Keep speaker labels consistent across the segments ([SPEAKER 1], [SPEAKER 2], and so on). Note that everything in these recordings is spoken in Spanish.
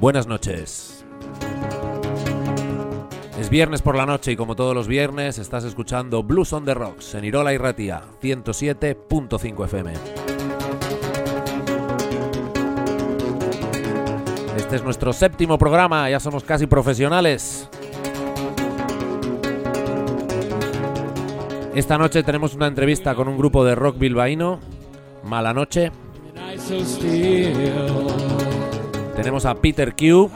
[SPEAKER 1] Buenas noches. Es viernes por la noche y como todos los viernes estás escuchando Blues on the Rocks en Irola y Ratia, 107.5 FM. Este es nuestro séptimo programa, ya somos casi profesionales. Esta noche tenemos una entrevista con un grupo de rock bilbaíno, Mala Noche. Tenemos a Peter Q.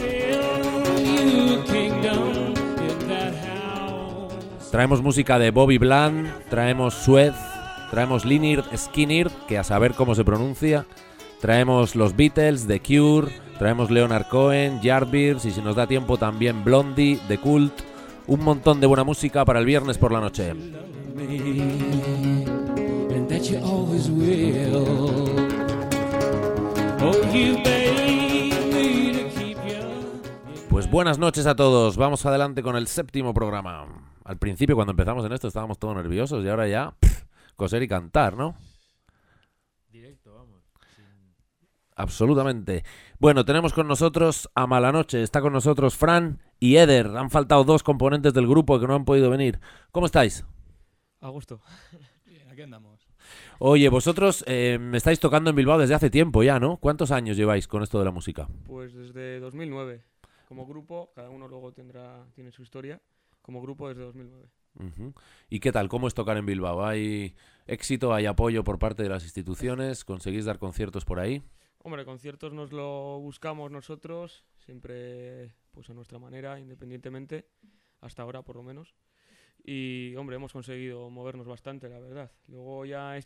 [SPEAKER 1] Traemos música de Bobby Bland, traemos Suez, traemos Lynyrd Skynyrd, que a saber cómo se pronuncia. Traemos los Beatles, The Cure, traemos Leonard Cohen, Yardbirds y si nos da tiempo también Blondie, The Cult. Un montón de buena música para el viernes por la noche. Pues buenas noches a todos, vamos adelante con el séptimo programa. Al principio cuando empezamos en esto estábamos todos nerviosos y ahora ya coser y cantar, ¿no?
[SPEAKER 2] Directo, vamos.
[SPEAKER 1] Absolutamente. Bueno, tenemos con nosotros a Mala Noche, está con nosotros Fran y Eder. Han faltado dos componentes del grupo que no han podido venir. ¿Cómo estáis?
[SPEAKER 2] A gusto.
[SPEAKER 3] Bien, aquí andamos.
[SPEAKER 1] Oye, vosotros me estáis tocando en Bilbao desde hace tiempo ya, ¿no? ¿Cuántos años lleváis con esto de la música?
[SPEAKER 2] Pues desde 2009. Como grupo, cada uno luego tiene su historia. Como grupo desde 2009.
[SPEAKER 1] Uh-huh. ¿Y qué tal? ¿Cómo es tocar en Bilbao? ¿Hay éxito, hay apoyo por parte de las instituciones? ¿Conseguís dar conciertos por ahí?
[SPEAKER 2] Hombre, conciertos nos lo buscamos nosotros, siempre pues a nuestra manera, independientemente, hasta ahora por lo menos. Y, hombre, hemos conseguido movernos bastante, la verdad. Luego ya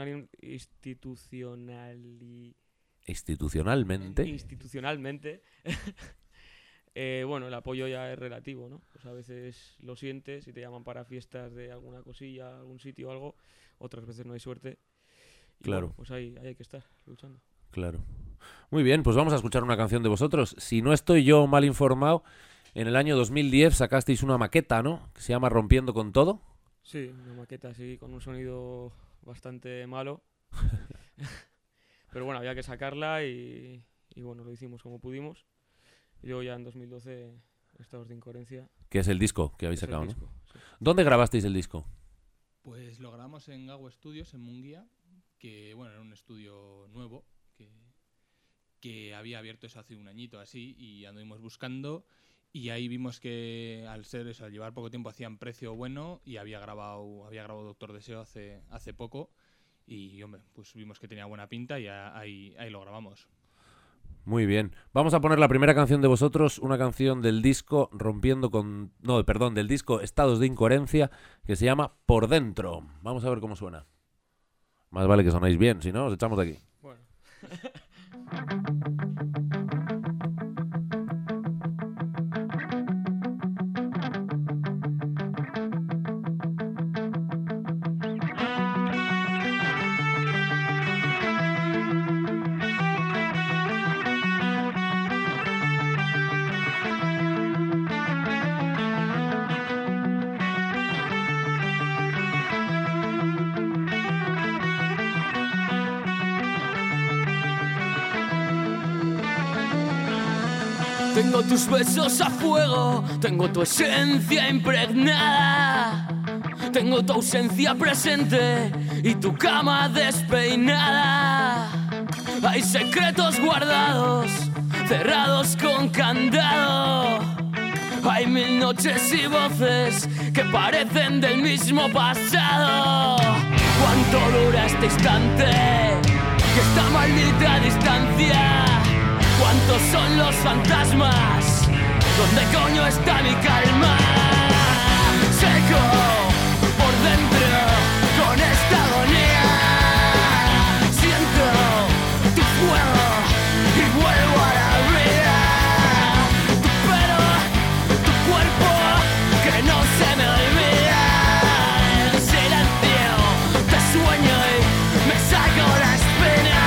[SPEAKER 2] institucionalmente bueno, el apoyo ya es relativo, ¿no? Pues a veces lo sientes y te llaman para fiestas de alguna cosilla, algún sitio o algo. Otras veces no hay suerte. Y
[SPEAKER 1] claro.
[SPEAKER 2] Bueno, pues ahí hay que estar luchando.
[SPEAKER 1] Claro. Muy bien, pues vamos a escuchar una canción de vosotros. Si no estoy yo mal informado, en el año 2010 sacasteis una maqueta, ¿no? Que se llama Rompiendo con Todo.
[SPEAKER 2] Sí, una maqueta así, con un sonido bastante malo. Pero bueno, había que sacarla y bueno, lo hicimos como pudimos. Y luego ya en 2012, Estados de Incoherencia.
[SPEAKER 1] Que es el disco que habéis sacado, ¿no?
[SPEAKER 2] Sí.
[SPEAKER 1] ¿Dónde grabasteis el disco?
[SPEAKER 3] Pues lo grabamos en Gago Studios, en Munguía, que bueno, era un estudio nuevo, que había abierto eso hace un añito así, y anduvimos buscando, y ahí vimos que al llevar poco tiempo hacían precio bueno, y había grabado Doctor Deseo hace poco, y hombre, pues vimos que tenía buena pinta y ahí lo grabamos.
[SPEAKER 1] Muy bien. Vamos a poner la primera canción de vosotros, una canción del disco del disco Estados de Incoherencia, que se llama Por Dentro. Vamos a ver cómo suena. Más vale que sonáis bien, si no, os echamos de aquí.
[SPEAKER 2] Bueno.
[SPEAKER 4] Tengo tus besos a fuego, tengo tu esencia impregnada, tengo tu ausencia presente y tu cama despeinada. Hay secretos guardados, cerrados con candado. Hay mil noches y voces que parecen del mismo pasado. ¿Cuánto dura este instante y esta maldita distancia? ¿Cuántos son los fantasmas? ¿Dónde coño está mi calma? Seco por dentro con esta agonía. Siento tu fuego y vuelvo a la vida. Tu pelo, tu cuerpo que no se me olvida. En silencio te sueño y me saco la espina.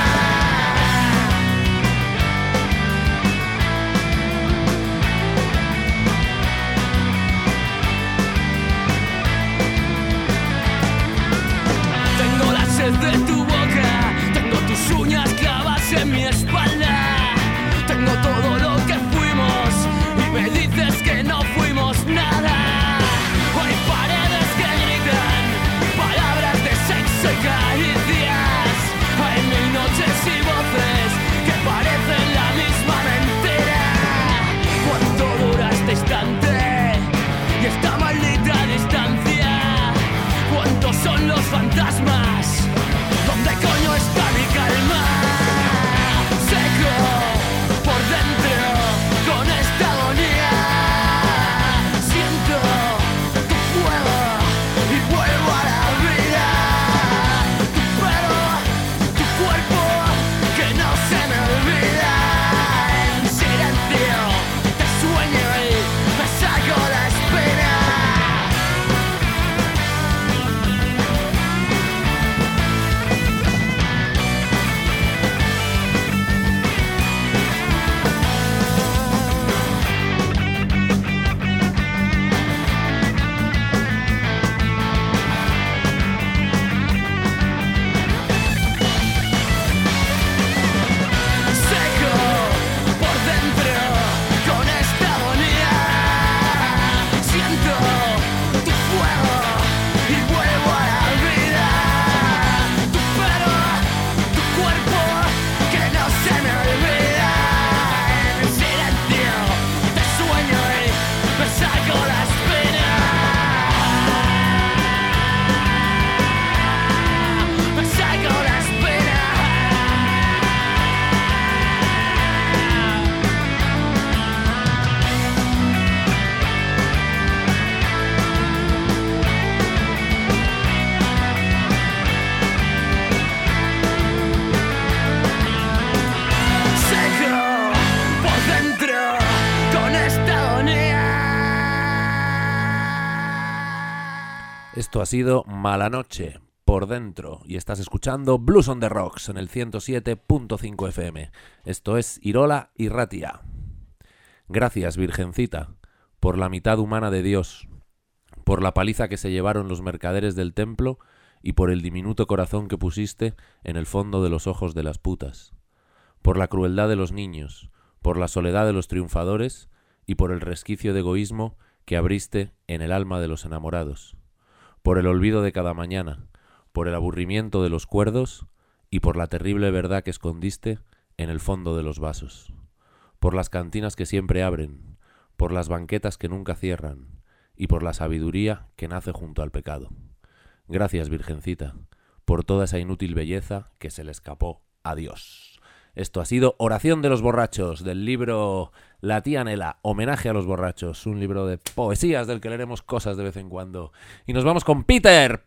[SPEAKER 1] Esto ha sido Mala Noche, por dentro, y estás escuchando Blues on the Rocks en el 107.5 FM. Esto es Irola Irratia. Gracias, Virgencita, por la mitad humana de Dios, por la paliza que se llevaron los mercaderes del templo y por el diminuto corazón que pusiste en el fondo de los ojos de las putas, por la crueldad de los niños, por la soledad de los triunfadores y por el resquicio de egoísmo que abriste en el alma de los enamorados, por el olvido de cada mañana, por el aburrimiento de los cuerdos y por la terrible verdad que escondiste en el fondo de los vasos, por las cantinas que siempre abren, por las banquetas que nunca cierran y por la sabiduría que nace junto al pecado. Gracias, Virgencita, por toda esa inútil belleza que se le escapó a Dios. Esto ha sido Oración de los Borrachos, del libro La tía Nela, Homenaje a los Borrachos, un libro de poesías del que leeremos cosas de vez en cuando. Y nos vamos con Peter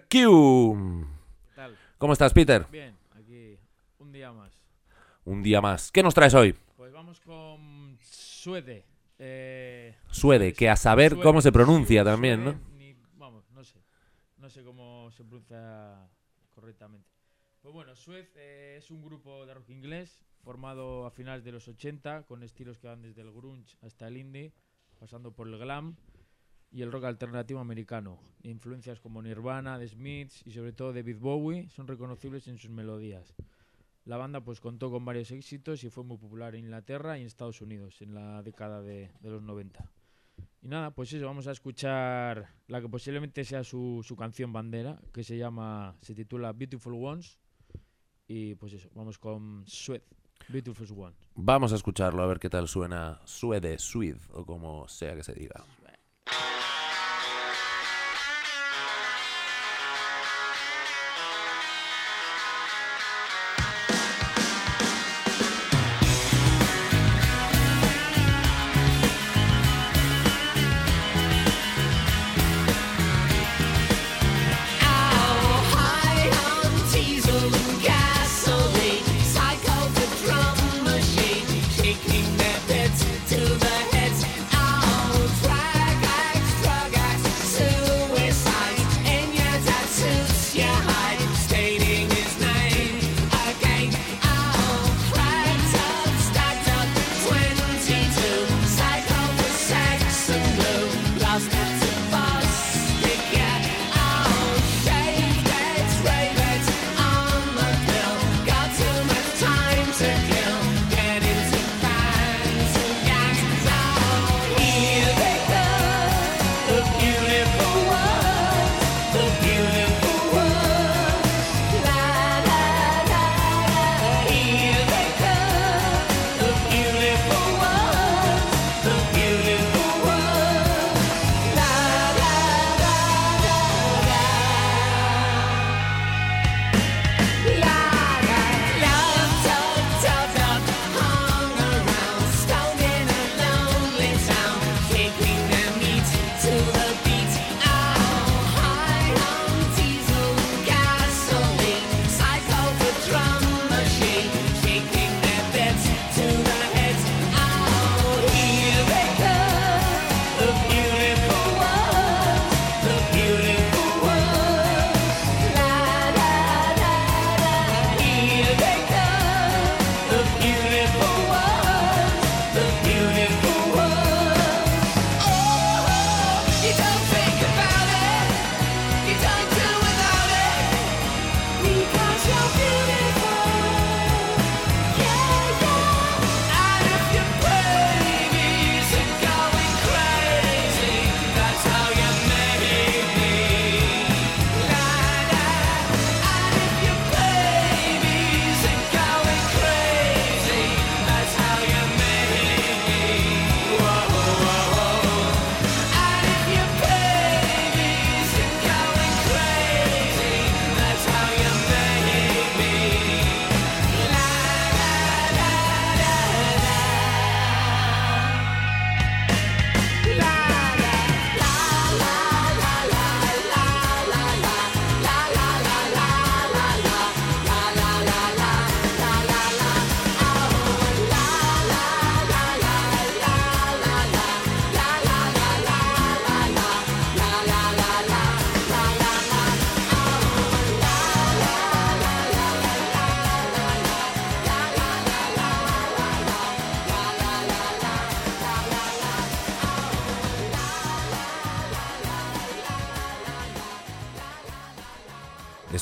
[SPEAKER 1] Q.
[SPEAKER 5] ¿Qué tal?
[SPEAKER 1] ¿Cómo estás, Peter?
[SPEAKER 5] Bien, aquí un día más.
[SPEAKER 1] Un día más. ¿Qué nos traes hoy?
[SPEAKER 5] Pues vamos con Suede.
[SPEAKER 1] Suede, que a saber
[SPEAKER 5] Suede,
[SPEAKER 1] cómo se pronuncia
[SPEAKER 5] Suede,
[SPEAKER 1] también, ¿no?
[SPEAKER 5] Vamos, no sé cómo se pronuncia correctamente. Pues bueno, Suede es un grupo de rock inglés formado a finales de los 80 con estilos que van desde el grunge hasta el indie, pasando por el glam y el rock alternativo americano. Influencias como Nirvana, The Smiths y sobre todo David Bowie son reconocibles en sus melodías. La banda pues contó con varios éxitos y fue muy popular en Inglaterra y en Estados Unidos en la década de los 90. Y nada, pues eso, vamos a escuchar la que posiblemente sea su canción bandera, que se titula Beautiful Ones. Y pues eso, vamos con Suede, Beautiful Ones.
[SPEAKER 1] Vamos a escucharlo, a ver qué tal suena Suede, o como sea que se diga.
[SPEAKER 6] Try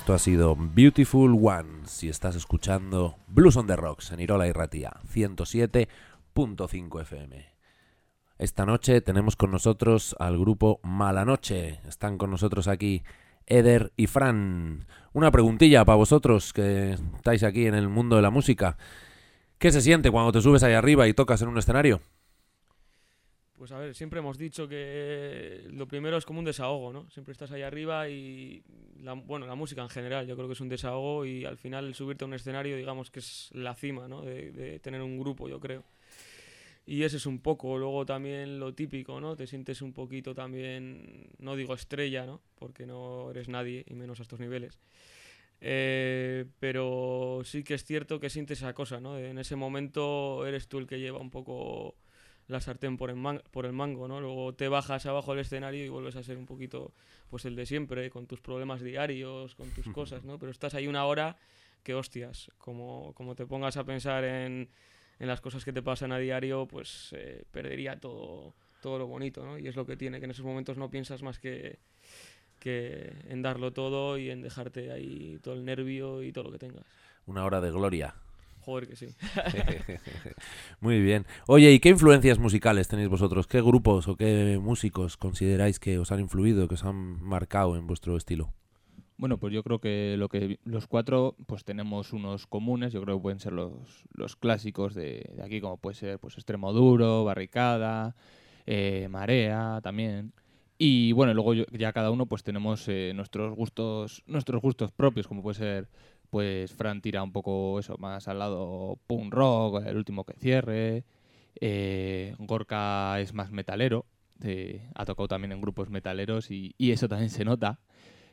[SPEAKER 1] Esto ha sido Beautiful Ones y estás escuchando Blues on the Rocks en Irola y Ratia 107.5 FM. Esta noche tenemos con nosotros al grupo Mala Noche. Están con nosotros aquí Eder y Fran. Una preguntilla para vosotros que estáis aquí en el mundo de la música. ¿Qué se siente cuando te subes ahí arriba y tocas en un escenario?
[SPEAKER 2] Pues a ver, siempre hemos dicho que lo primero es como un desahogo, ¿no? Siempre estás ahí arriba y, la música en general, yo creo que es un desahogo y al final subirte a un escenario, digamos que es la cima, ¿no? De tener un grupo, yo creo. Y ese es un poco, luego también lo típico, ¿no? Te sientes un poquito también, no digo estrella, ¿no? Porque no eres nadie, y menos a estos niveles. Pero sí que es cierto que sientes esa cosa, ¿no? En ese momento eres tú el que lleva un poco la sartén por el mango, ¿no? Luego te bajas abajo del escenario y vuelves a ser un poquito pues el de siempre, con tus problemas diarios, con tus cosas, ¿no? Pero estás ahí una hora que, hostias, como te pongas a pensar en las cosas que te pasan a diario, pues perdería todo lo bonito, ¿no? Y es lo que tiene, que en esos momentos no piensas más que en darlo todo y en dejarte ahí todo el nervio y todo lo que tengas.
[SPEAKER 1] Una hora de gloria.
[SPEAKER 2] Joder, que sí.
[SPEAKER 1] Muy bien. Oye, ¿y qué influencias musicales tenéis vosotros? ¿Qué grupos o qué músicos consideráis que os han influido, que os han marcado en vuestro estilo?
[SPEAKER 3] Bueno, pues yo creo que los cuatro pues tenemos unos comunes. Yo creo que pueden ser los clásicos de aquí, como puede ser pues Extremoduro, Barricada, Marea también. Y bueno, luego ya cada uno pues tenemos nuestros gustos propios, como puede ser, pues Fran tira un poco eso más al lado punk rock, El Último que Cierre. Gorka es más metalero, ha tocado también en grupos metaleros y eso también se nota.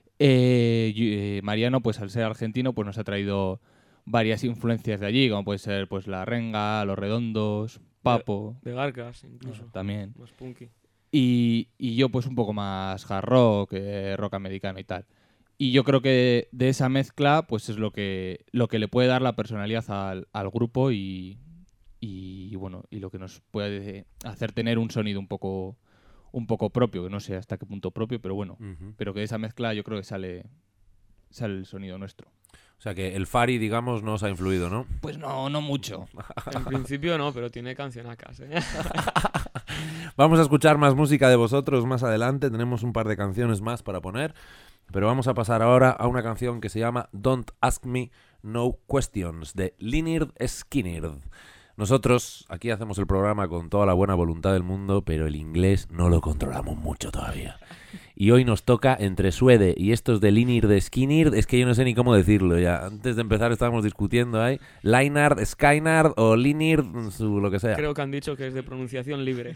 [SPEAKER 3] Mariano, pues al ser argentino, pues nos ha traído varias influencias de allí, como puede ser pues La Renga, Los Redondos, Papo.
[SPEAKER 2] De Garcas, incluso.
[SPEAKER 3] También.
[SPEAKER 2] Más punky.
[SPEAKER 3] Y yo pues un poco más hard rock, rock americano y tal. Y yo creo que de esa mezcla pues es lo que le puede dar la personalidad al grupo y bueno, y lo que nos puede hacer tener un sonido un poco propio, que no sé hasta qué punto propio, pero bueno, pero que de esa mezcla yo creo que sale el sonido nuestro.
[SPEAKER 1] O sea que el Fari, digamos, no os ha influido, ¿no?
[SPEAKER 3] Pues no mucho.
[SPEAKER 2] En principio no, pero tiene cancionacas, ¿eh?
[SPEAKER 1] Vamos a escuchar más música de vosotros más adelante, tenemos un par de canciones más para poner, pero vamos a pasar ahora a una canción que se llama Don't Ask Me No Questions, de Lynyrd Skynyrd. Nosotros aquí hacemos el programa con toda la buena voluntad del mundo, pero el inglés no lo controlamos mucho todavía. Y hoy nos toca entre Suede y estos de Lynyrd Skynyrd, es que yo no sé ni cómo decirlo ya. Antes de empezar estábamos discutiendo ahí, Lynyrd Skynyrd o Lynyrd, lo que sea.
[SPEAKER 2] Creo que han dicho que es de pronunciación libre.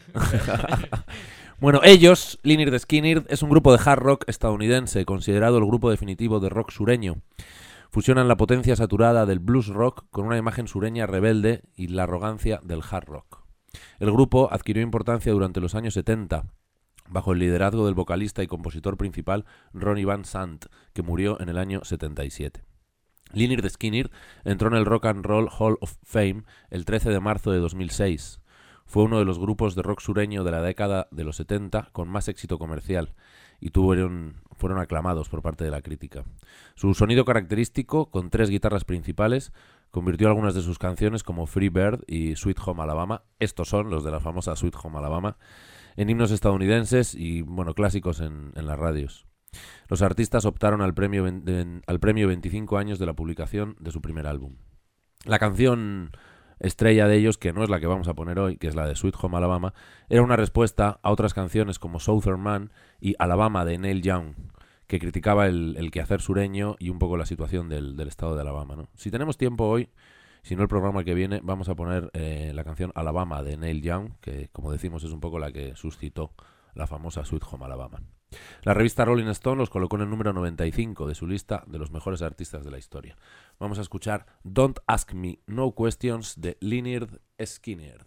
[SPEAKER 1] Bueno, ellos, Lynyrd Skynyrd, es un grupo de hard rock estadounidense, considerado el grupo definitivo de rock sureño. Fusionan la potencia saturada del blues rock con una imagen sureña rebelde y la arrogancia del hard rock. El grupo adquirió importancia durante los años 70, bajo el liderazgo del vocalista y compositor principal Ronnie Van Sant, que murió en el año 77. Lynyrd Skynyrd entró en el Rock and Roll Hall of Fame el 13 de marzo de 2006. Fue uno de los grupos de rock sureño de la década de los 70 con más éxito comercial y fueron aclamados por parte de la crítica. Su sonido característico, con 3 guitarras principales, convirtió algunas de sus canciones como Free Bird y Sweet Home Alabama, estos son los de la famosa Sweet Home Alabama, en himnos estadounidenses y clásicos en las radios. Los artistas optaron al premio 25 años de la publicación de su primer álbum. La canción estrella de ellos, que no es la que vamos a poner hoy, que es la de Sweet Home Alabama, era una respuesta a otras canciones como Southern Man y Alabama de Neil Young, que criticaba el quehacer sureño y un poco la situación del estado de Alabama, ¿no? Si tenemos tiempo hoy, si no el programa que viene, vamos a poner la canción Alabama de Neil Young, que como decimos es un poco la que suscitó la famosa Sweet Home Alabama. La revista Rolling Stone los colocó en el número 95 de su lista de los mejores artistas de la historia. Vamos a escuchar Don't Ask Me No Questions de Lynyrd Skynyrd.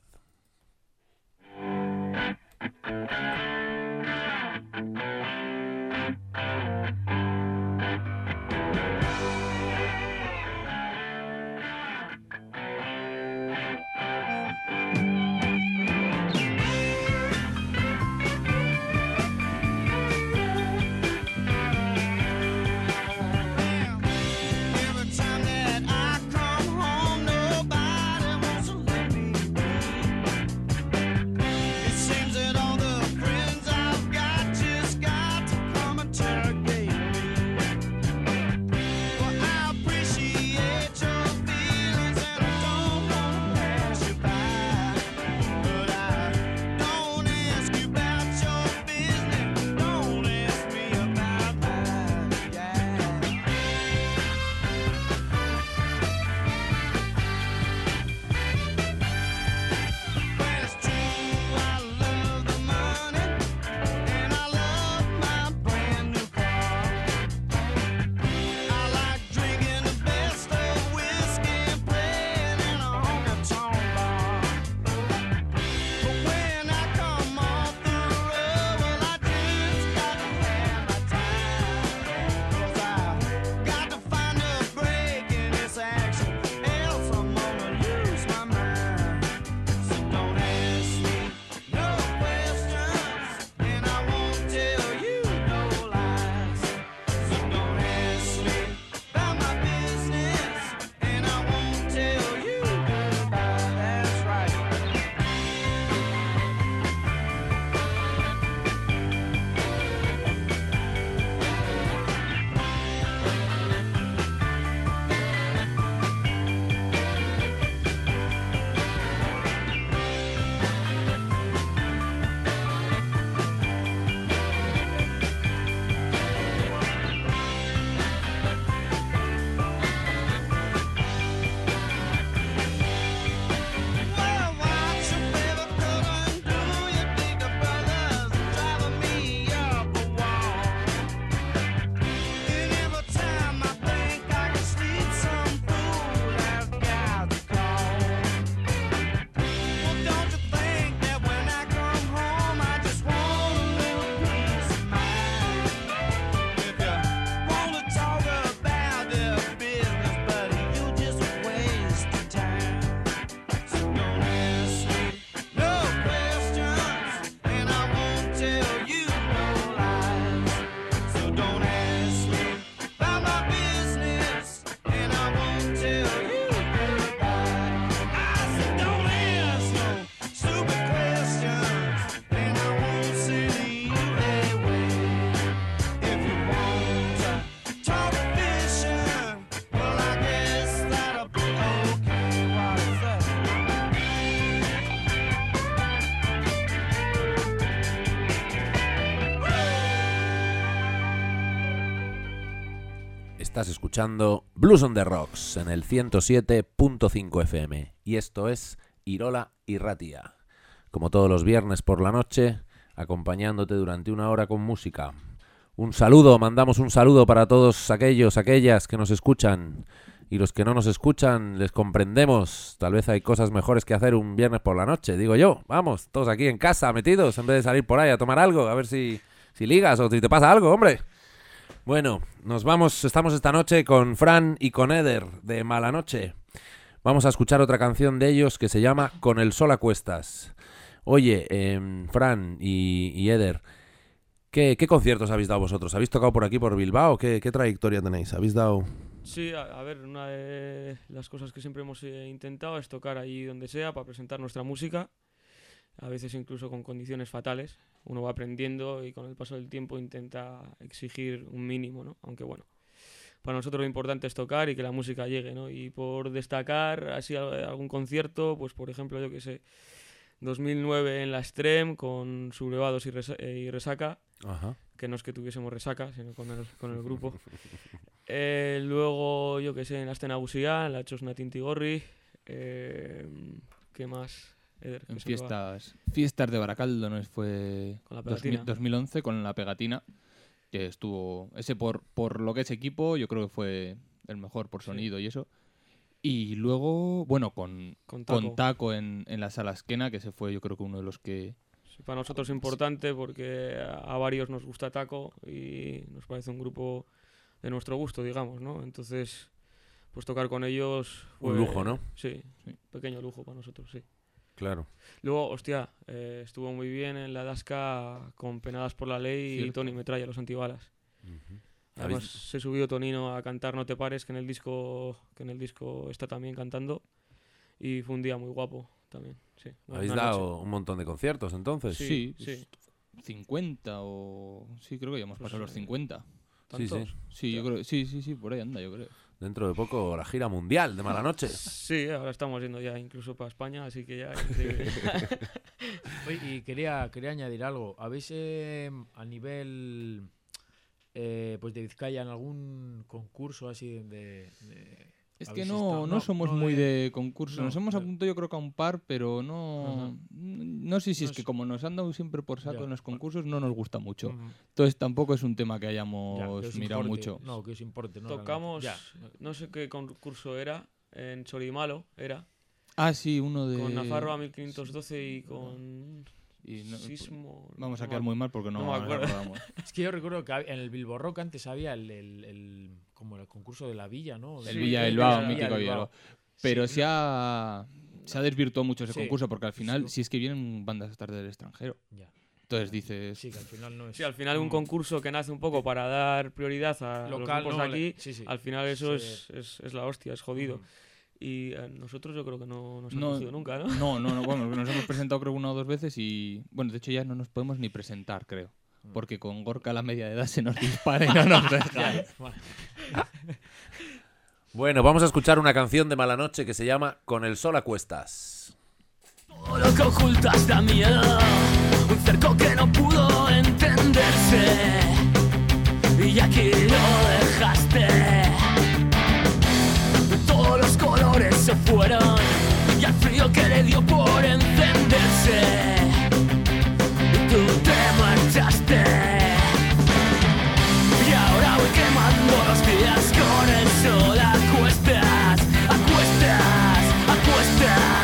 [SPEAKER 1] Estás escuchando Blues on the Rocks en el 107.5 FM y esto es Irola y Ratia. Como todos los viernes por la noche, acompañándote durante una hora con música. Mandamos un saludo para todos aquellas que nos escuchan, y los que no nos escuchan les comprendemos. Tal vez hay cosas mejores que hacer un viernes por la noche, digo yo. Vamos, todos aquí en casa metidos en vez de salir por ahí a tomar algo, a ver si ligas o si te pasa algo, hombre. Bueno, estamos esta noche con Fran y con Eder de Mala Noche. Vamos a escuchar otra canción de ellos que se llama Con el sol a cuestas. Oye, Fran y Eder, ¿qué conciertos habéis dado vosotros? ¿Habéis tocado por aquí, por Bilbao? ¿Qué trayectoria tenéis? ¿Habéis dado...?
[SPEAKER 2] Sí, a ver, una de las cosas que siempre hemos intentado es tocar allí donde sea para presentar nuestra música, a veces incluso con condiciones fatales. Uno va aprendiendo y con el paso del tiempo intenta exigir un mínimo, ¿no? Aunque bueno, para nosotros lo importante es tocar y que la música llegue, ¿no? Y por destacar así algún concierto, pues por ejemplo, yo que sé, 2009 en la Extrem con Sublevados y Resaca.
[SPEAKER 1] Ajá.
[SPEAKER 2] Que no es que tuviésemos resaca, sino con el grupo. Luego, yo que sé, en la Escena Gusía, en la Chosna Tintigorri. ¿Qué más? Eder,
[SPEAKER 3] en fiestas de Baracaldo, ¿no? Fue
[SPEAKER 2] con la pegatina.
[SPEAKER 3] 2011 con la pegatina, que estuvo... Ese por lo que es equipo, yo creo que fue el mejor por sonido y eso. Y luego, bueno, con Taco en la Sala Esquena, que ese fue yo creo que uno de los que...
[SPEAKER 2] Sí, para nosotros es importante porque a varios nos gusta Taco y nos parece un grupo de nuestro gusto, digamos, ¿no? Entonces, pues tocar con ellos fue...
[SPEAKER 1] Un lujo, ¿no?
[SPEAKER 2] Sí, pequeño lujo para nosotros, sí.
[SPEAKER 1] Claro.
[SPEAKER 2] Luego, hostia, estuvo muy bien en la Dasca con Penadas por la Ley. Cierto. Y Tony Metralla, los antibalas.
[SPEAKER 1] Uh-huh.
[SPEAKER 2] Además se subió Tonino a cantar No te pares, que en el disco está también cantando, y fue un día muy guapo también. Sí.
[SPEAKER 1] ¿Habéis dado un montón de conciertos entonces?
[SPEAKER 3] Sí. 50 o... Sí, creo que ya hemos pasado los 50.
[SPEAKER 2] ¿Tantos?
[SPEAKER 3] Sí, yo creo... Sí, por ahí anda, yo creo.
[SPEAKER 1] Dentro de poco la gira mundial de Mala Noche.
[SPEAKER 2] Sí, ahora estamos yendo ya incluso para España, así que ya...
[SPEAKER 5] Oye, y quería añadir algo. ¿Habéis a nivel pues de Vizcaya en algún concurso así de
[SPEAKER 3] es que no somos muy de concursos. Nos hemos apuntado yo creo que a un par, pero no sé si es que como nos han dado siempre por saco en los concursos, no nos gusta mucho. Entonces tampoco es un tema que hayamos mirado mucho.
[SPEAKER 5] No, que os importe. No,
[SPEAKER 2] tocamos, no sé qué concurso era, en Chorimalo era.
[SPEAKER 3] Ah, sí, uno de...
[SPEAKER 2] Con Nafarro a 1512 y con... Sismo...
[SPEAKER 3] Vamos a quedar muy mal porque no me acordamos.
[SPEAKER 5] Es que yo recuerdo que en el Bilbo Rock antes había como el concurso de la Villa, ¿no?
[SPEAKER 3] El Villa del Bilbao, mítico Bilbao. Pero sí. se ha desvirtuado mucho ese concurso porque al final, si es que vienen bandas a estar del extranjero. Ya. Entonces dices...
[SPEAKER 5] Sí, que al final no es...
[SPEAKER 2] Sí, al final un concurso que nace un poco para dar prioridad a local, los grupos aquí, al final eso es la hostia, es jodido. Y nosotros yo creo que no nos han cogido nunca, ¿no?
[SPEAKER 3] No, bueno, nos hemos presentado creo 1 o 2 veces y... Bueno, de hecho ya no nos podemos ni presentar, creo. Porque con Gorka la media de edad se nos dispara y no nos deja.
[SPEAKER 1] Bueno, vamos a escuchar una canción de Mala Noche que se llama Con el sol a cuestas.
[SPEAKER 4] Todo lo que ocultas da miedo, un cerco que no pudo entenderse y aquí lo dejaste. Todos los colores se fueron y al frío que le dio por encenderse y tú te marchaste. Y ahora voy quemando los días con el sol a cuestas, a cuestas, a cuestas.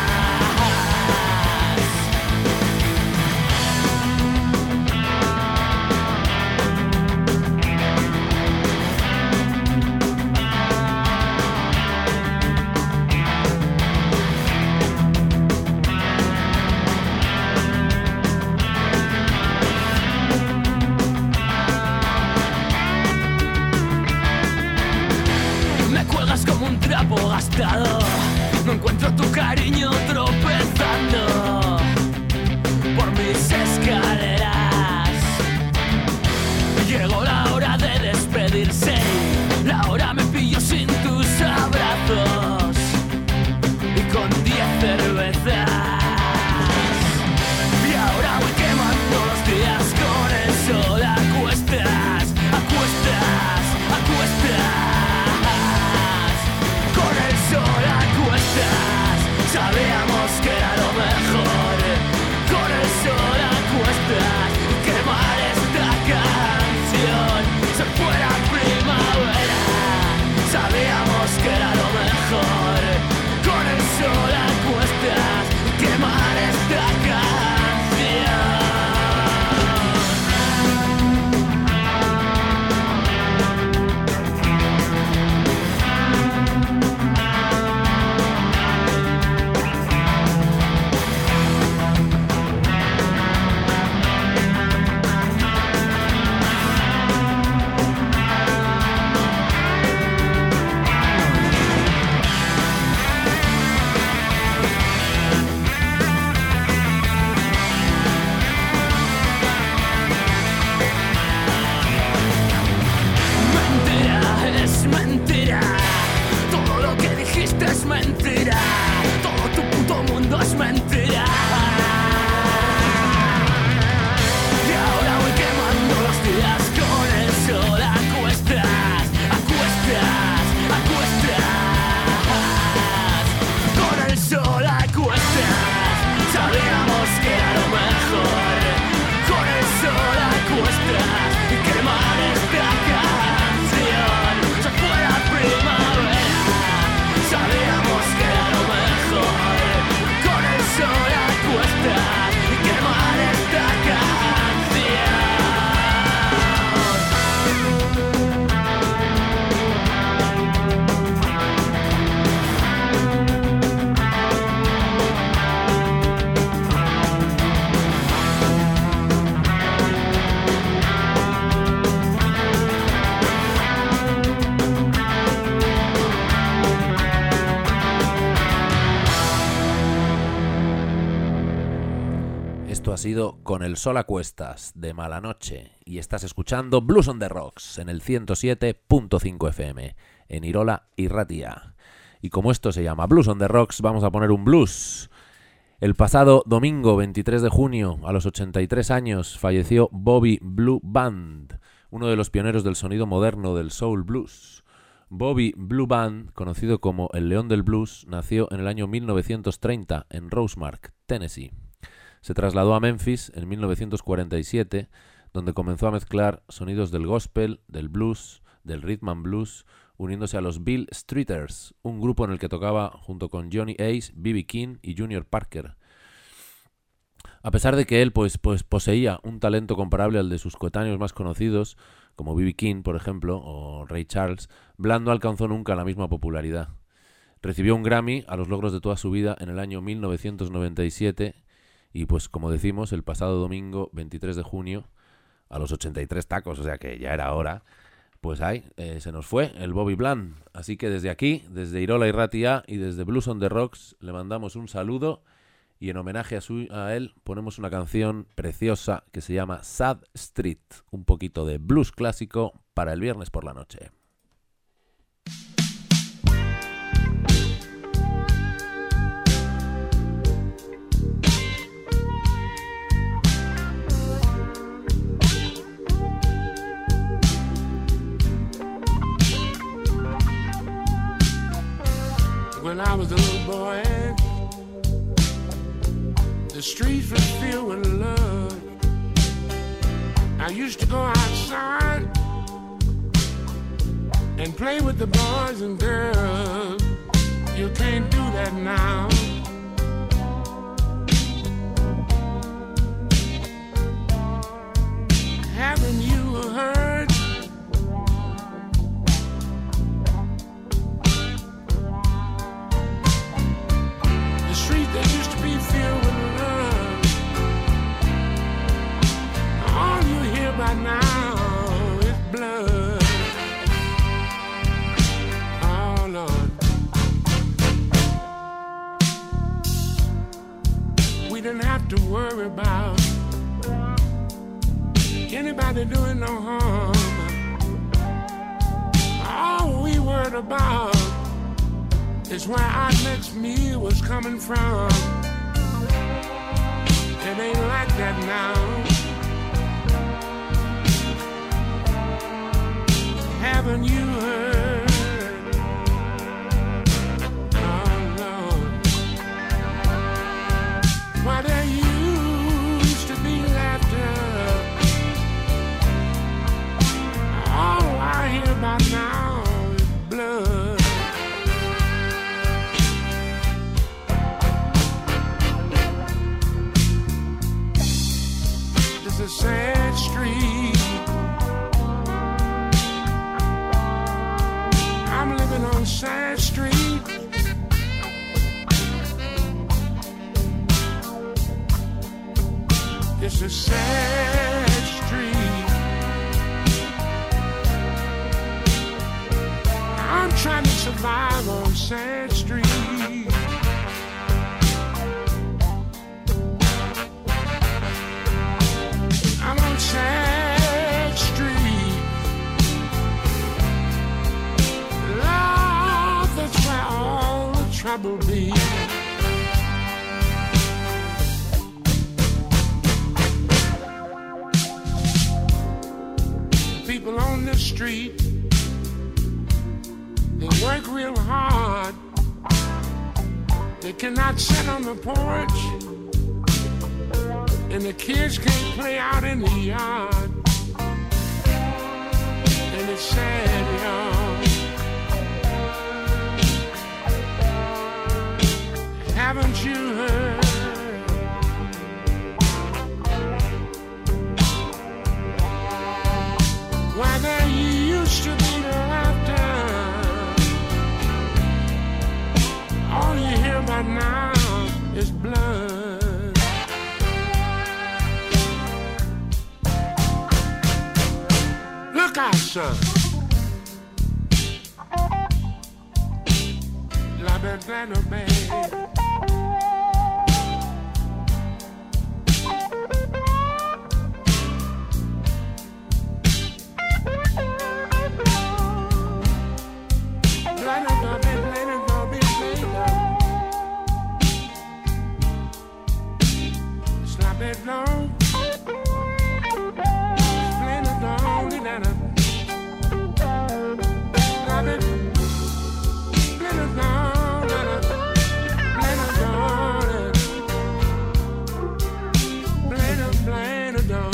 [SPEAKER 1] Esto ha sido Con el sol a cuestas, de Mala Noche. Y estás escuchando Blues on the Rocks en el 107.5 FM, en Irola y Ratia. Y como esto se llama Blues on the Rocks, vamos a poner un blues. El pasado domingo 23 de junio, a los 83 años, falleció Bobby Blue Band, uno de los pioneros del sonido moderno del soul blues. Bobby Blue Band, conocido como el León del Blues, nació en el año 1930 en Rosemark, Tennessee. Se trasladó a Memphis en 1947, donde comenzó a mezclar sonidos del gospel, del blues, del rhythm and blues, uniéndose a los Bill Streeters, un grupo en el que tocaba junto con Johnny Ace, B.B. King y Junior Parker. A pesar de que él pues poseía un talento comparable al de sus coetáneos más conocidos, como B.B. King, por ejemplo, o Ray Charles, Bland no alcanzó nunca la misma popularidad. Recibió un Grammy a los logros de toda su vida en el año 1997 y, pues como decimos, el pasado domingo 23 de junio, a los 83 tacos, o sea que ya era hora, pues ahí se nos fue el Bobby Bland. Así que desde aquí, desde Irola y Ratia y desde Blues on the Rocks, le mandamos un saludo y en homenaje a él ponemos una canción preciosa que se llama Sad Street, un poquito de blues clásico para el viernes por la noche.
[SPEAKER 6] When I was a little boy, the streets were filled with love. I used to go outside and play with the boys and girls. You can't do that now. Haven't you heard? The street that used to be filled with love, all you hear by now is blood. Oh Lord, we didn't have to worry about anybody doing no harm. All we worried about is where our next meal was coming from. It ain't like that now. Haven't you heard? Oh Lord, why there used to be laughter, all I hear about now is blood. It's a sad street. I'm living on Sad Street. It's a sad street. I'm trying to survive on Sad Street. I'm on Sad Street. Love, that's where all the trouble be. People on the street, they work real hard. They cannot sit on the porch, and the kids can't play out in the yard. And it's sad, y'all. Haven't you heard? Why there used to be laughter, all you hear about now is blood. Look out, son. La verdad no be. They don't explain it, don't it, Nana? Love it, explain it, don't, Nana? Explain it, don't, explain it, don't.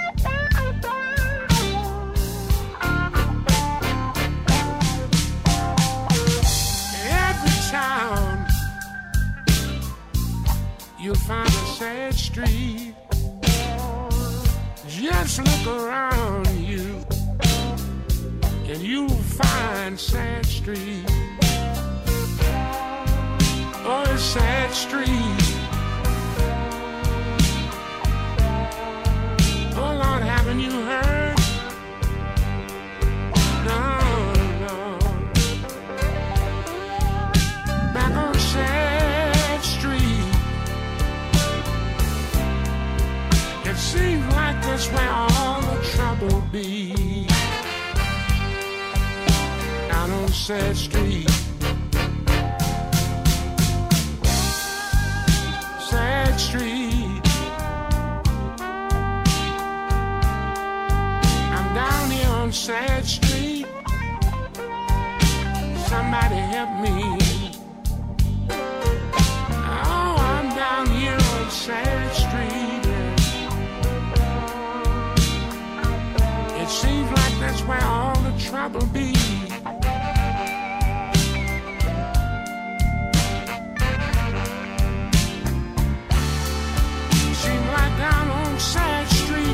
[SPEAKER 6] Every town you'll find a sad street. Just look around you and you'll find sad street. Oh, it's sad street. Oh, Lord, haven't you heard? No, no. Back on sad street. It seems like that's where all the trouble be. Out on sad street. Sad street. I'm down here on sad street. Somebody help me. Oh, I'm down here on sad street. It seems like that's where all the trouble be. Seems like down on sad street.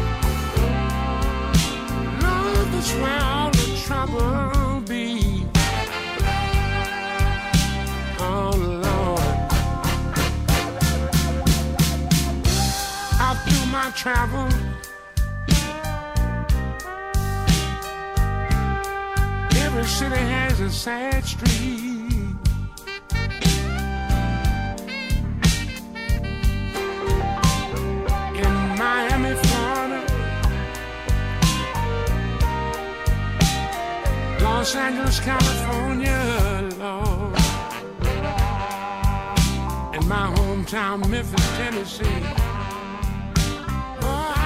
[SPEAKER 6] Lord, that's where all the trouble be. Oh Lord. Out through my travel, every city has a sad street. In Miami, Florida, Los Angeles, California, Lord, and my hometown, Memphis, Tennessee. Oh,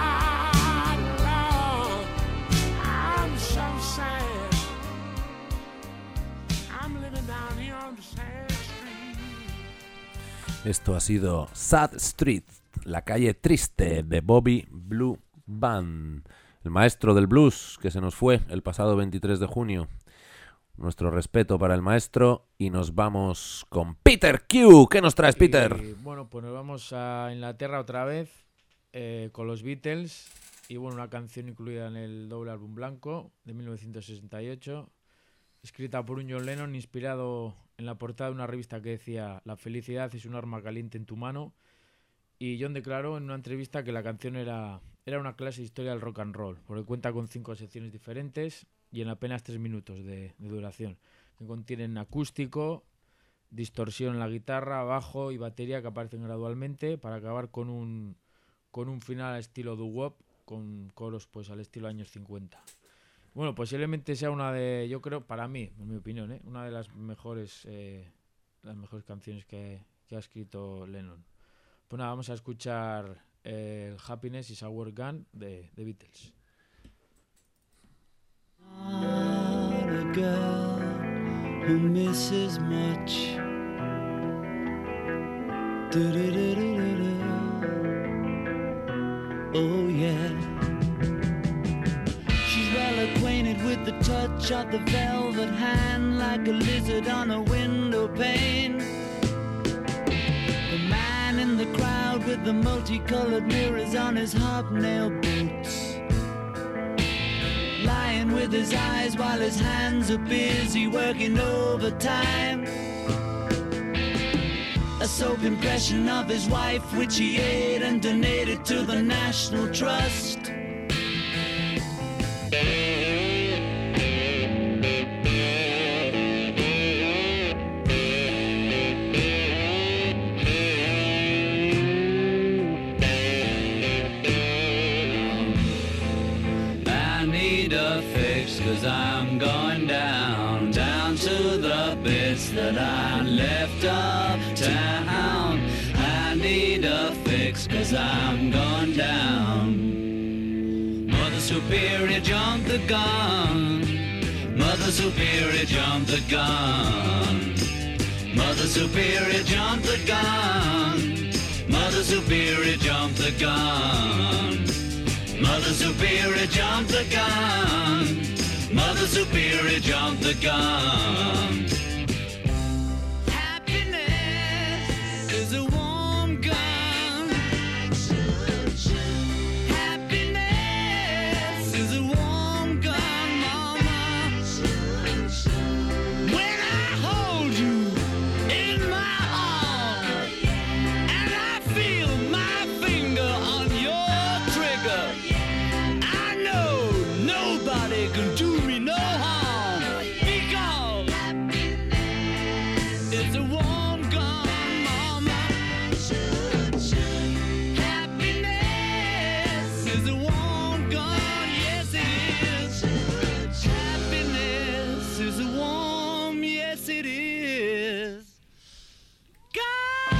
[SPEAKER 6] Lord, I'm so sad. I'm living down here on the sad street.
[SPEAKER 1] Esto ha sido Sad Street, la calle triste de Bobby Blue Bland, el maestro del blues que se nos fue el pasado 23 de junio. Nuestro respeto para el maestro y nos vamos con Peter Q. ¿Qué nos traes, Peter?
[SPEAKER 5] Bueno, pues nos vamos a Inglaterra otra vez con los Beatles y bueno, una canción incluida en el doble álbum blanco de 1968, escrita por un John Lennon inspirado en la portada de una revista que decía "La felicidad es un arma caliente en tu mano", y John declaró en una entrevista que la canción era una clase de historia del rock and roll, porque cuenta con 5 secciones diferentes y en apenas 3 minutos de duración, que contienen acústico, distorsión en la guitarra, bajo y batería que aparecen gradualmente para acabar con un final al estilo doo-wop, con coros pues al estilo años 50. Bueno, posiblemente sea una de, yo creo, para mí, en mi opinión, una de las mejores canciones que ha escrito Lennon. Pues nada, vamos a escuchar el Happiness is Our Gun de Beatles.
[SPEAKER 7] Not a girl who misses much. Do-do-do-do-do-do. Oh yeah. She's well acquainted with the touch of the velvet hand, like a lizard on a window pane. The man in the crowd with the multicolored mirrors on his hobnail boots, lying with his eyes while his hands are busy working overtime. A soap impression of his wife, which he ate and donated to the National Trust. I need a fix, 'cause I'm going down to the bits that I left uptown. I need a fix, tricks, 'cause I'm gone down. Mother Superior jumped the gun. Mother Superior jumped the gun. Mother Superior jumped the gun. Mother Superior jumped the gun. Mother Superior jumped the gun. Mother Superior jumped the gun. Happiness is a warm gun. Happiness is a warm gun, mama. When I hold you in my arms and I feel my finger on your trigger, I know nobody can do me no harm, because it's a warm gun, mama. Happiness is a warm gun, yes it is. Happiness is a warm, yes it is. God.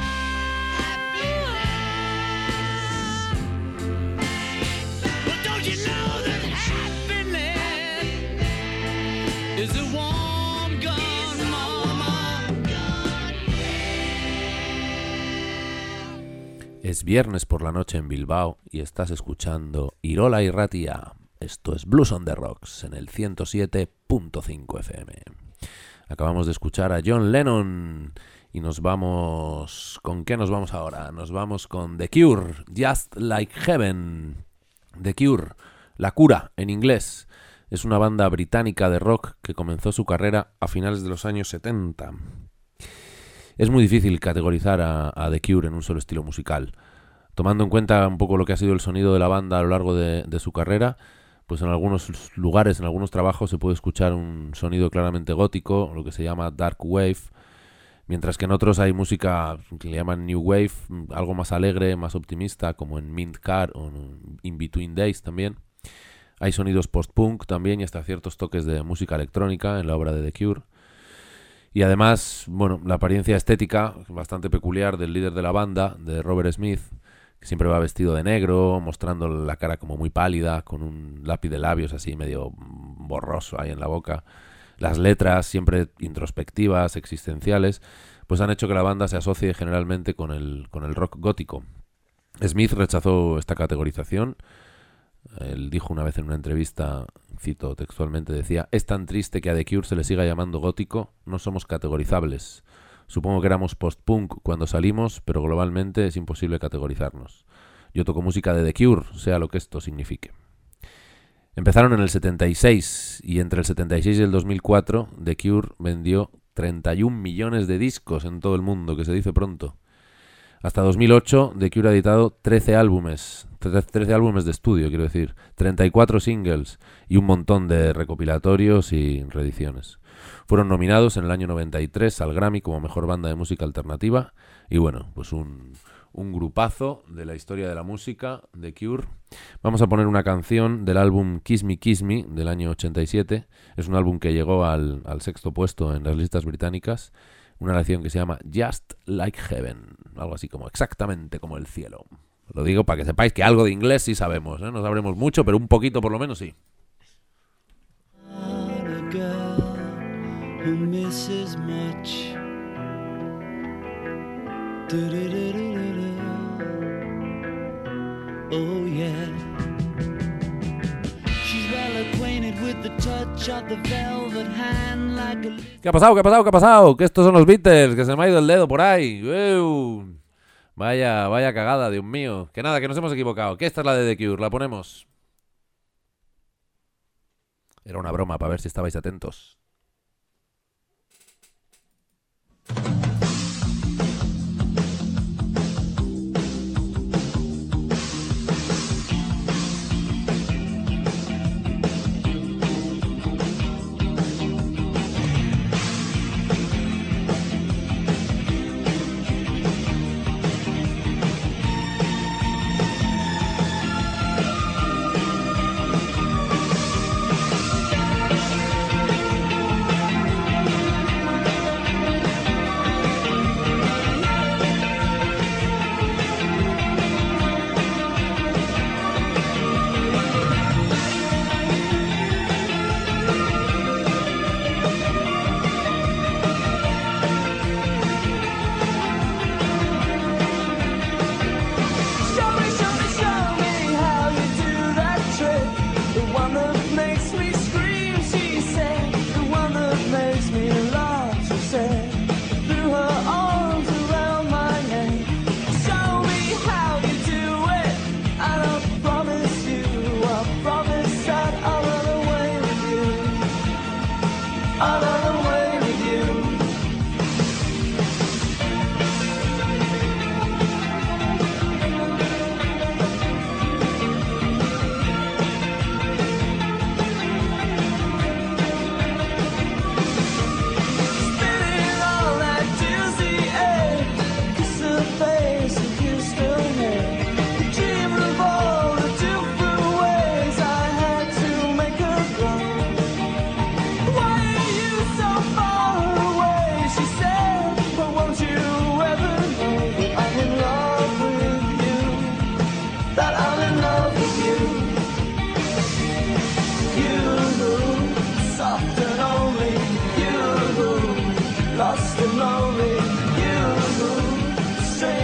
[SPEAKER 7] But don't you know that happiness is a warm gun, mama?
[SPEAKER 1] Es viernes por la noche en Bilbao y estás escuchando Irola y Ratia. Esto es Blues on the Rocks en el 107.5 FM. Acabamos de escuchar a John Lennon y nos vamos... ¿Con qué nos vamos ahora? Nos vamos con The Cure, Just Like Heaven. The Cure, La Cura en inglés. Es una banda británica de rock que comenzó su carrera a finales de los años 70. Es muy difícil categorizar a The Cure en un solo estilo musical. Tomando en cuenta un poco lo que ha sido el sonido de la banda a lo largo de su carrera, pues en algunos lugares, en algunos trabajos se puede escuchar un sonido claramente gótico, lo que se llama Dark Wave, mientras que en otros hay música que le llaman New Wave, algo más alegre, más optimista, como en Mint Car o en In Between Days también. Hay sonidos post-punk también y hasta ciertos toques de música electrónica en la obra de The Cure. Y además, bueno, la apariencia estética bastante peculiar del líder de la banda, de Robert Smith, que siempre va vestido de negro, mostrando la cara como muy pálida, con un lápiz de labios así medio borroso ahí en la boca. Las letras siempre introspectivas, existenciales, pues han hecho que la banda se asocie generalmente con el rock gótico. Smith rechazó esta categorización. Él dijo una vez en una entrevista, cito textualmente, decía: "Es tan triste que a The Cure se le siga llamando gótico, no somos categorizables. Supongo que éramos post-punk cuando salimos, pero globalmente es imposible categorizarnos. Yo toco música de The Cure, sea lo que esto signifique". Empezaron en el 76 y entre el 76 y el 2004 The Cure vendió 31 millones de discos en todo el mundo, que se dice pronto. Hasta 2008 The Cure ha editado 13 álbumes de estudio, quiero decir, 34 singles y un montón de recopilatorios y reediciones. Fueron nominados en el año 93 al Grammy como Mejor Banda de Música Alternativa y bueno, pues un grupazo de la historia de la música, The Cure. Vamos a poner una canción del álbum Kiss Me del año 87. Es un álbum que llegó al sexto puesto en las listas británicas. Una canción que se llama Just Like Heaven, algo así como exactamente como el cielo. Lo digo para que sepáis que algo de inglés sí sabemos, ¿eh? No sabremos mucho, pero un poquito por lo menos sí.
[SPEAKER 7] Who misses much. Oh yeah. She's well acquainted with the touch of the velvet hand like a...
[SPEAKER 1] ¿Qué ha pasado? ¿Qué ha pasado? ¿Qué ha pasado? Que estos son los Beatles, que se me ha ido el dedo por ahí. Vaya cagada, Dios mío. Que nada, que nos hemos equivocado. Que esta es la de The Cure, la ponemos. Era una broma para ver si estabais atentos.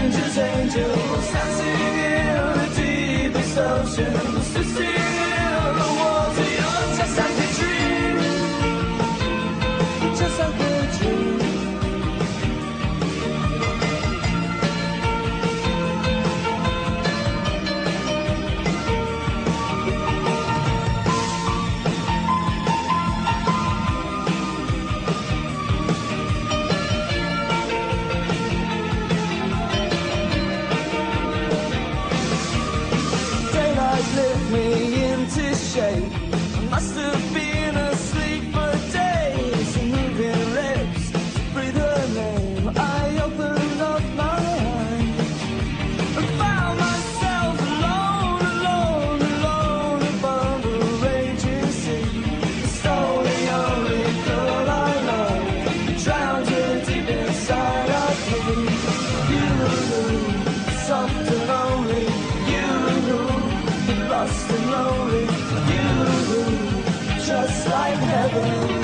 [SPEAKER 7] strangers, angels, dancing in the deepest oceans, twisting in the water. You're just like a dream, just like a dream. Lit me into shape. I must have been asleep for days. Moving lips, breathe her name. I opened up my eyes and found myself alone, alone, alone above the raging sea. Stole the only girl I love, drowned her deep inside of me. You, soft and lonely, you. Lost and lonely, you, just like heaven.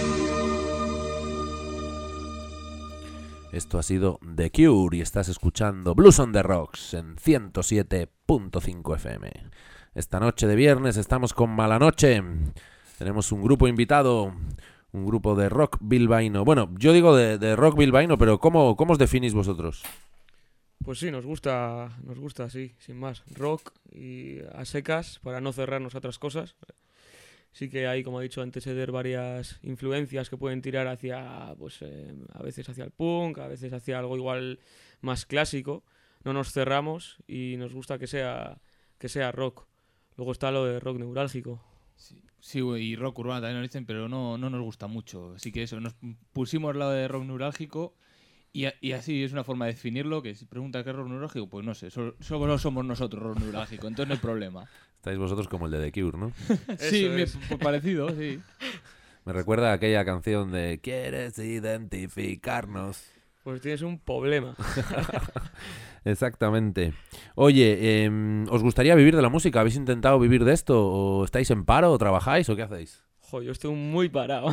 [SPEAKER 1] Esto ha sido The Cure y estás escuchando Blues on the Rocks en 107.5 FM. Esta noche de viernes estamos con Malanoche. Tenemos un grupo invitado, un grupo de rock bilbaíno. Bueno, yo digo de rock bilbaíno, pero ¿cómo os definís vosotros?
[SPEAKER 2] Pues sí, nos gusta así, sin más. Rock y a secas, para no cerrarnos a otras cosas. Sí que hay, como he dicho antes, Eder, varias influencias que pueden tirar hacia, pues a veces hacia el punk, a veces hacia algo igual más clásico. No nos cerramos y nos gusta que sea rock. Luego está lo de rock neurálgico.
[SPEAKER 3] Sí, y rock urbano también nos dicen, pero no nos gusta mucho. Así que eso, nos pusimos lado de rock neurálgico. Y así es una forma de definirlo, que si preguntas qué es rock neurálgico, pues no sé, solo somos nosotros rock neurálgico, entonces no hay problema.
[SPEAKER 1] Estáis vosotros como el de The Cure, ¿no?
[SPEAKER 3] Sí, parecido, sí.
[SPEAKER 1] Me recuerda a aquella canción de ¿quieres identificarnos?
[SPEAKER 2] Pues tienes un problema.
[SPEAKER 1] Exactamente. Oye, ¿os gustaría vivir de la música? ¿Habéis intentado vivir de esto? ¿O estáis en paro? ¿O trabajáis? ¿O qué hacéis?
[SPEAKER 2] Yo estoy muy parado.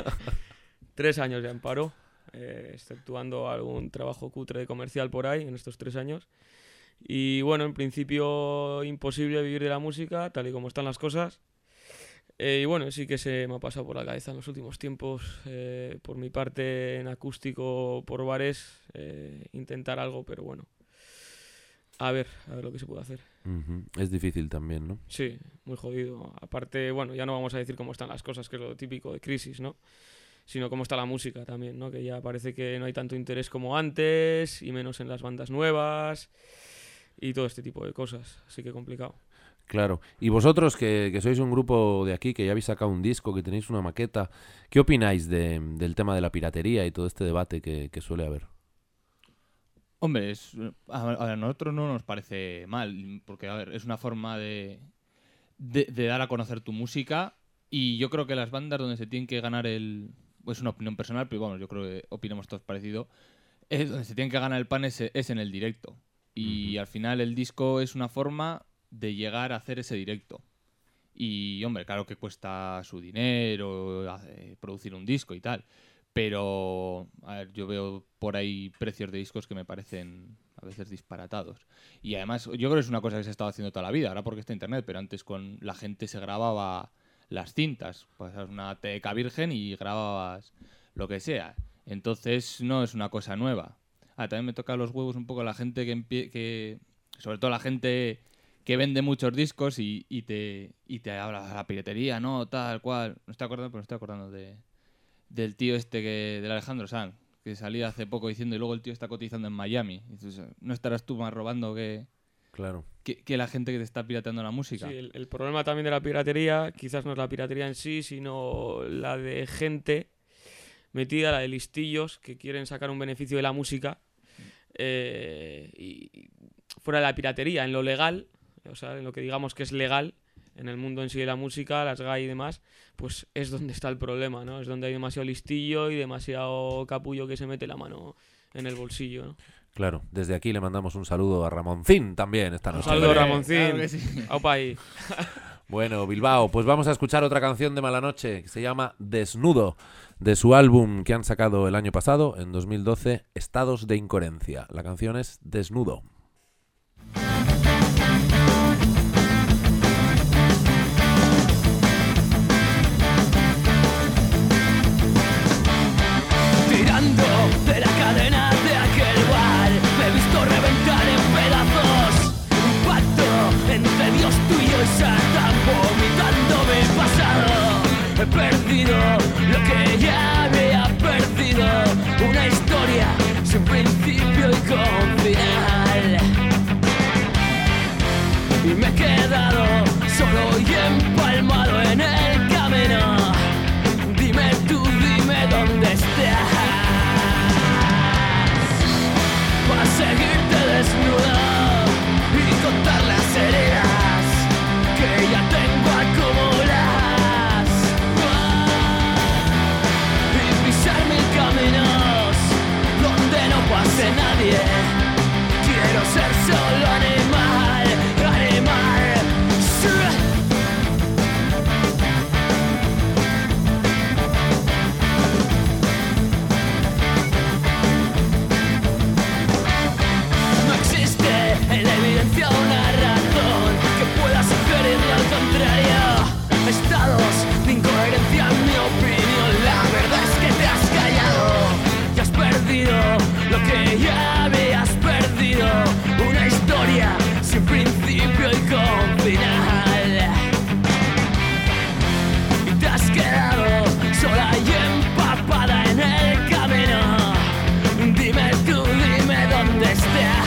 [SPEAKER 2] 3 años ya en paro. Exceptuando algún trabajo cutre de comercial por ahí en estos 3 años. Y bueno, en principio imposible vivir de la música, tal y como están las cosas. Y bueno, sí que se me ha pasado por la cabeza en los últimos tiempos, por mi parte en acústico, por bares, intentar algo, pero bueno. A ver lo que se puede hacer.
[SPEAKER 1] Uh-huh. Es difícil también, ¿no?
[SPEAKER 2] Sí, muy jodido. Aparte, bueno, ya no vamos a decir cómo están las cosas, que es lo típico de crisis, ¿no? Sino cómo está la música también, ¿no? Que ya parece que no hay tanto interés como antes, y menos en las bandas nuevas, y todo este tipo de cosas, así que complicado.
[SPEAKER 1] Claro. Y vosotros, que sois un grupo de aquí, que ya habéis sacado un disco, que tenéis una maqueta, ¿qué opináis del tema de la piratería y todo este debate que suele haber?
[SPEAKER 3] Hombre, a nosotros no nos parece mal, porque a ver, es una forma de dar a conocer tu música, y yo creo que las bandas donde se tienen que ganar es una opinión personal, pero bueno, yo creo que opinamos todos parecido, es donde se tienen que ganar el pan es en el directo. Y al final el disco es una forma de llegar a hacer ese directo. Y hombre, claro que cuesta su dinero producir un disco y tal, pero a ver, yo veo por ahí precios de discos que me parecen a veces disparatados. Y además yo creo que es una cosa que se ha estado haciendo toda la vida, ahora porque está internet, pero antes con la gente se grababa las cintas, pasabas una TDK virgen y grababas lo que sea. Entonces no es una cosa nueva. También me toca los huevos un poco la gente que sobre todo la gente que vende muchos discos y te habla de la piratería, ¿no? Tal cual. No estoy acordando del tío del Alejandro Sanz, que salía hace poco diciendo, y luego el tío está cotizando en Miami. Entonces, ¿no estarás tú más robando que la gente que te está pirateando la música?
[SPEAKER 2] Sí, el problema también de la piratería, quizás no es la piratería en sí, sino la de gente metida, la de listillos que quieren sacar un beneficio de la música, y fuera de la piratería, en lo legal, o sea, en lo que digamos que es legal, en el mundo en sí de la música, las GAI y demás, pues es donde está el problema, ¿no? Es donde hay demasiado listillo y demasiado capullo que se mete la mano en el bolsillo, ¿no?
[SPEAKER 1] Claro, desde aquí le mandamos un saludo a Ramoncín también esta noche.
[SPEAKER 2] Un saludo, Ramoncín.
[SPEAKER 3] Claro que sí.
[SPEAKER 2] Aupa ahí.
[SPEAKER 1] Bueno, Bilbao, pues vamos a escuchar otra canción de Mala Noche que se llama Desnudo, de su álbum que han sacado el año pasado, en 2012, Estados de Incoherencia. La canción es Desnudo.
[SPEAKER 4] Tirando de la cadena de aquel bar, me he visto reventar en pedazos. Un pacto entre Dios, tú y yo y Satán, vomitando mi pasado. He perdido lo que ya había perdido, una historia sin principio y con final. Y me he quedado solo y empalmado en el camino. Dime tú, dime dónde estás, para seguirte desnudo y contar las heridas que ya tengo acumuladas, y pisar mil caminos donde no pase nadie. Quiero ser solo animal, animal. No existe en la evidencia una razón que pueda sugerirle al contrario. Estados de incoherencia en mi opinión. La verdad es que te has callado y has perdido lo que ya habías perdido, una historia sin principio y con final. Y te has quedado sola y empapada en el camino. Dime tú, dime dónde estás,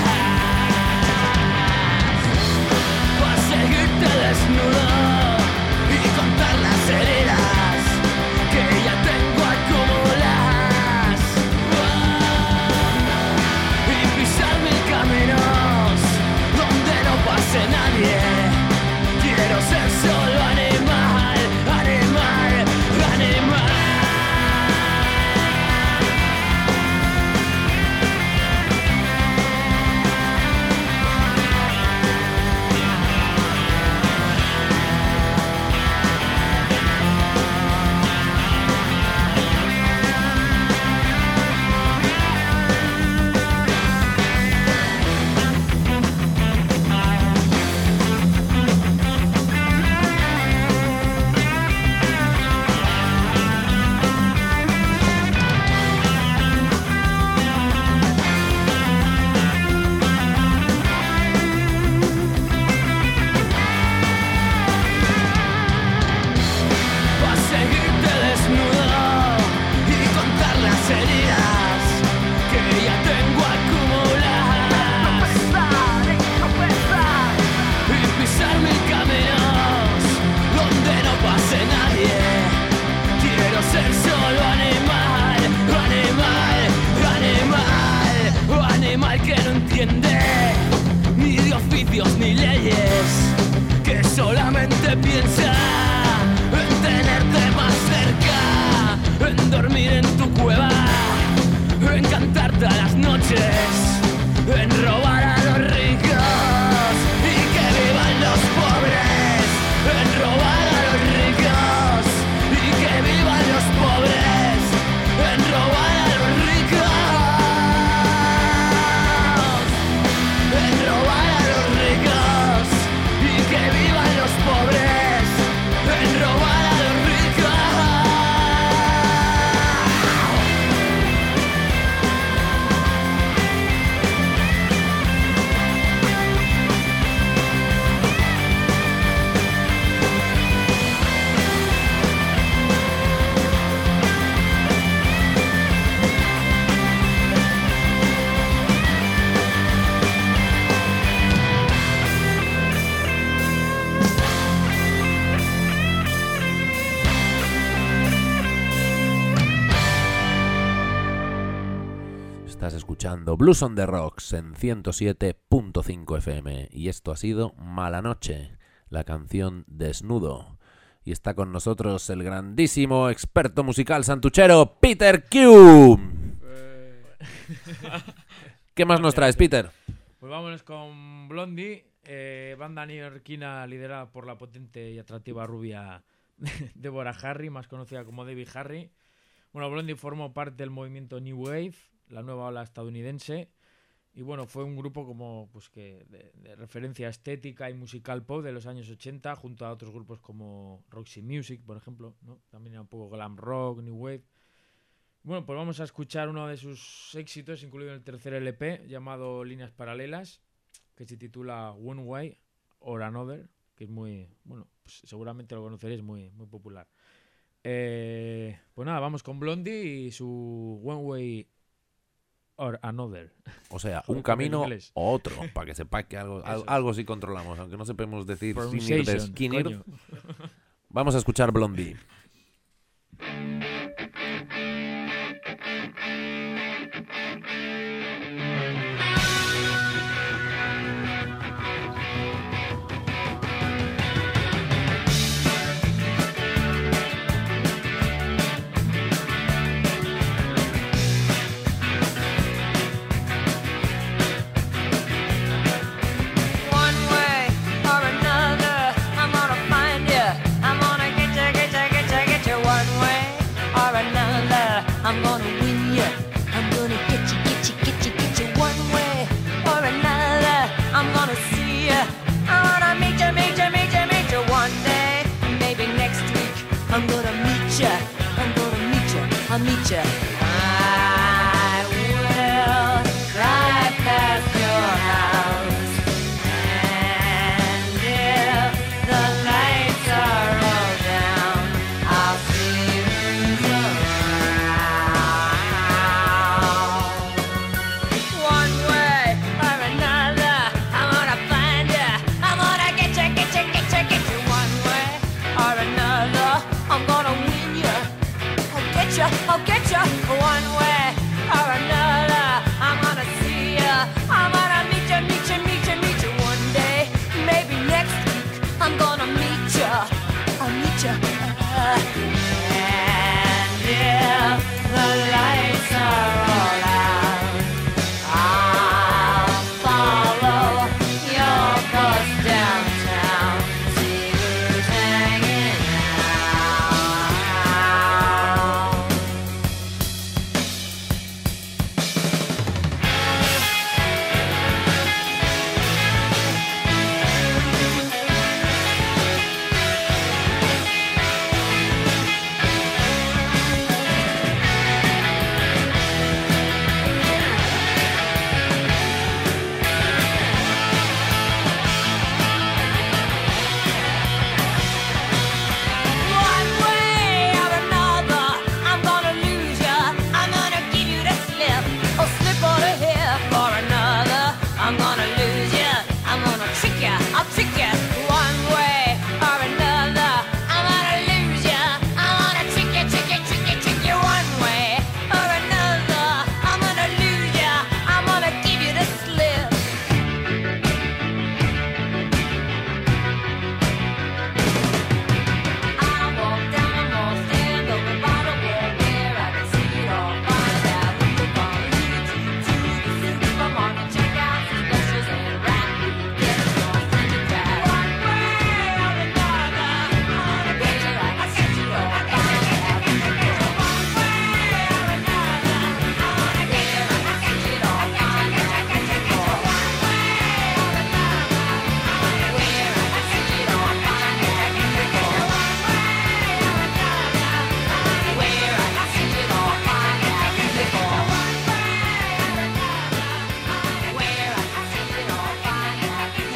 [SPEAKER 4] para seguirte desnudo y contar las heridas que ya tengo acumuladas, y pisar mil caminos donde no pase nadie. Quiero ser solo animal, animal, animal. Para seguirte desnudo y contar las heridas que ya tengo acumuladas, y pisar mil caminos donde no pase nadie. Quiero ser solo animal, animal, animal, animal que no entiende ni de oficios ni leyes, que solamente piensa en tenerte más cerca, en dormir en tu cueva, en cantarte a las noches, en robar a los ricos y que vivan los pobres, en robar a los ricos y que vivan los pobres, en robar a los ricos, en robar a los ricos y que vivan los pobres, en robar a los ricos.
[SPEAKER 1] Estás escuchando Blues on the Rocks en 107.5 FM y esto ha sido Mala Noche, la canción Desnudo. Y está con nosotros el grandísimo experto musical santuchero Peter Q.
[SPEAKER 5] Eh,
[SPEAKER 1] ¿Qué más nos traes, Peter?
[SPEAKER 5] Pues vámonos con Blondie, Banda neoyorquina liderada por la potente y atractiva rubia Deborah Harry, más conocida como Debbie Harry. Bueno, Blondie formó parte del movimiento New Wave, la nueva ola estadounidense. Y bueno, fue un grupo como pues que de referencia estética y musical pop de los años 80, junto a otros grupos como Roxy Music, por ejemplo, ¿no? También era un poco glam rock, new wave. Bueno, pues vamos a escuchar uno de sus éxitos, incluido en el tercer LP, llamado Líneas Paralelas, que se titula One Way or Another, que es muy, bueno, pues seguramente lo conoceréis, muy, muy popular. Pues nada, vamos con Blondie y su One Way or Another.
[SPEAKER 1] O sea,
[SPEAKER 5] Joder,
[SPEAKER 1] un camino
[SPEAKER 5] inglés.
[SPEAKER 1] o otro, para que sepáis que algo sí controlamos, aunque no sepamos decir Sinir de
[SPEAKER 5] Pronunciation,
[SPEAKER 1] Skinner.
[SPEAKER 5] coño.
[SPEAKER 1] Vamos a escuchar Blondie.
[SPEAKER 8] One way or another, I'm gonna find you. I'm gonna get you, get you, get you, get you. One way or another, I'm gonna win you. I'm gonna get you, get you, get you, get you. One way or another, I'm gonna see you. I wanna meet you, meet you, meet you, meet you. One day, maybe next week, I'm gonna meet you. I'm gonna meet you, I'll meet you. I will drive past your house. And if the lights are all down, I'll see who's around. One way or another, I'm gonna find you. I'm gonna get you, get you, get you, get you. One way or another, I'm gonna win you. I'll get you, I'll get you. One way or another, I'm gonna see you. I'm gonna meet you, meet you, meet you, meet you. One day, maybe next week, I'm gonna meet you. I'll meet you. And if the lights are all out, I'll follow your bus downtown. See who's hanging out. One way or another, I'm gonna lose ya. I'm gonna give you the slip, or slip on a hip or another. I'm gonna lose ya. I'm gonna trick ya. I'll trick ya. One way or another, I'm gonna lose ya. I'm gonna trick ya, trick ya, trick ya, trick ya. One way or another, I'm gonna lose ya. I'm gonna give you the slip. I walk down the mall, stand on the bottom wall where I can see it all. Find out who you're gonna lead to the supermarket, check out some specials and rap. Get your friends to grab. One way or another, I'm gonna get you like I said you all. Find out who you're gonna one way or another, I'm gonna get you like I said you all. Find out who you're gonna one way or another, I'm gonna where I said you all. Find out who you're gonna one way or another, where I said you all. Find out who you're gonna one way or another, where I said you all. Find out who you're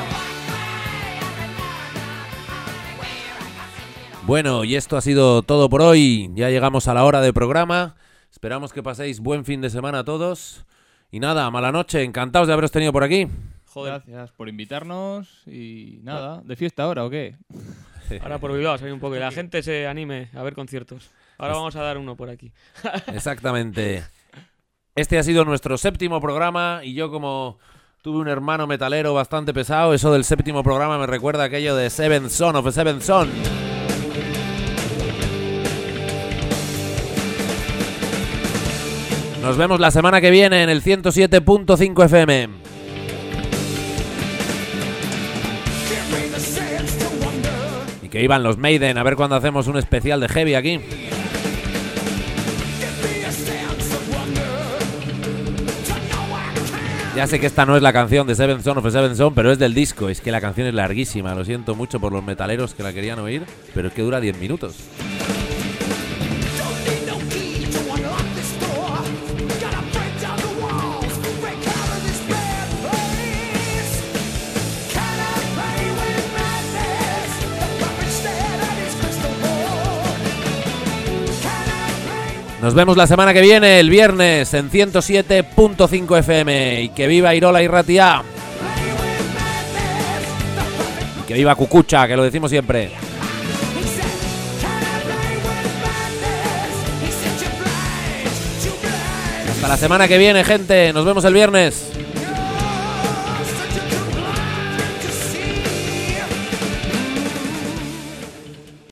[SPEAKER 8] gonna.
[SPEAKER 1] Bueno, y esto ha sido todo por hoy. Ya llegamos a la hora de programa. Esperamos que paséis buen fin de semana a todos. Y nada, mala noche. Encantados de haberos tenido por aquí.
[SPEAKER 2] Joder,
[SPEAKER 3] Gracias por invitarnos y nada, ¿de fiesta ahora o qué?
[SPEAKER 2] ahora por Bilbao salir un poco y la gente se anime a ver conciertos. Ahora vamos a dar uno por aquí.
[SPEAKER 1] Exactamente. Este ha sido nuestro 7º programa y yo como tuve un hermano metalero bastante pesado, eso del 7º programa me recuerda a aquello de Seventh Son of a Seventh Son. Nos vemos la semana que viene en el 107.5 FM. Que iban los Maiden, a ver cuándo hacemos un especial de heavy aquí. Ya sé que esta no es la canción de Seventh Son of a Seventh Son, pero es del disco. Es que la canción es larguísima, lo siento mucho por los metaleros que la querían oír, pero es que dura 10 minutos. Nos vemos la semana que viene, el viernes, en 107.5 FM. Y que viva Irola y Ratia. Y que viva Cucucha, que lo decimos siempre. Hasta la semana que viene, gente. Nos vemos el viernes.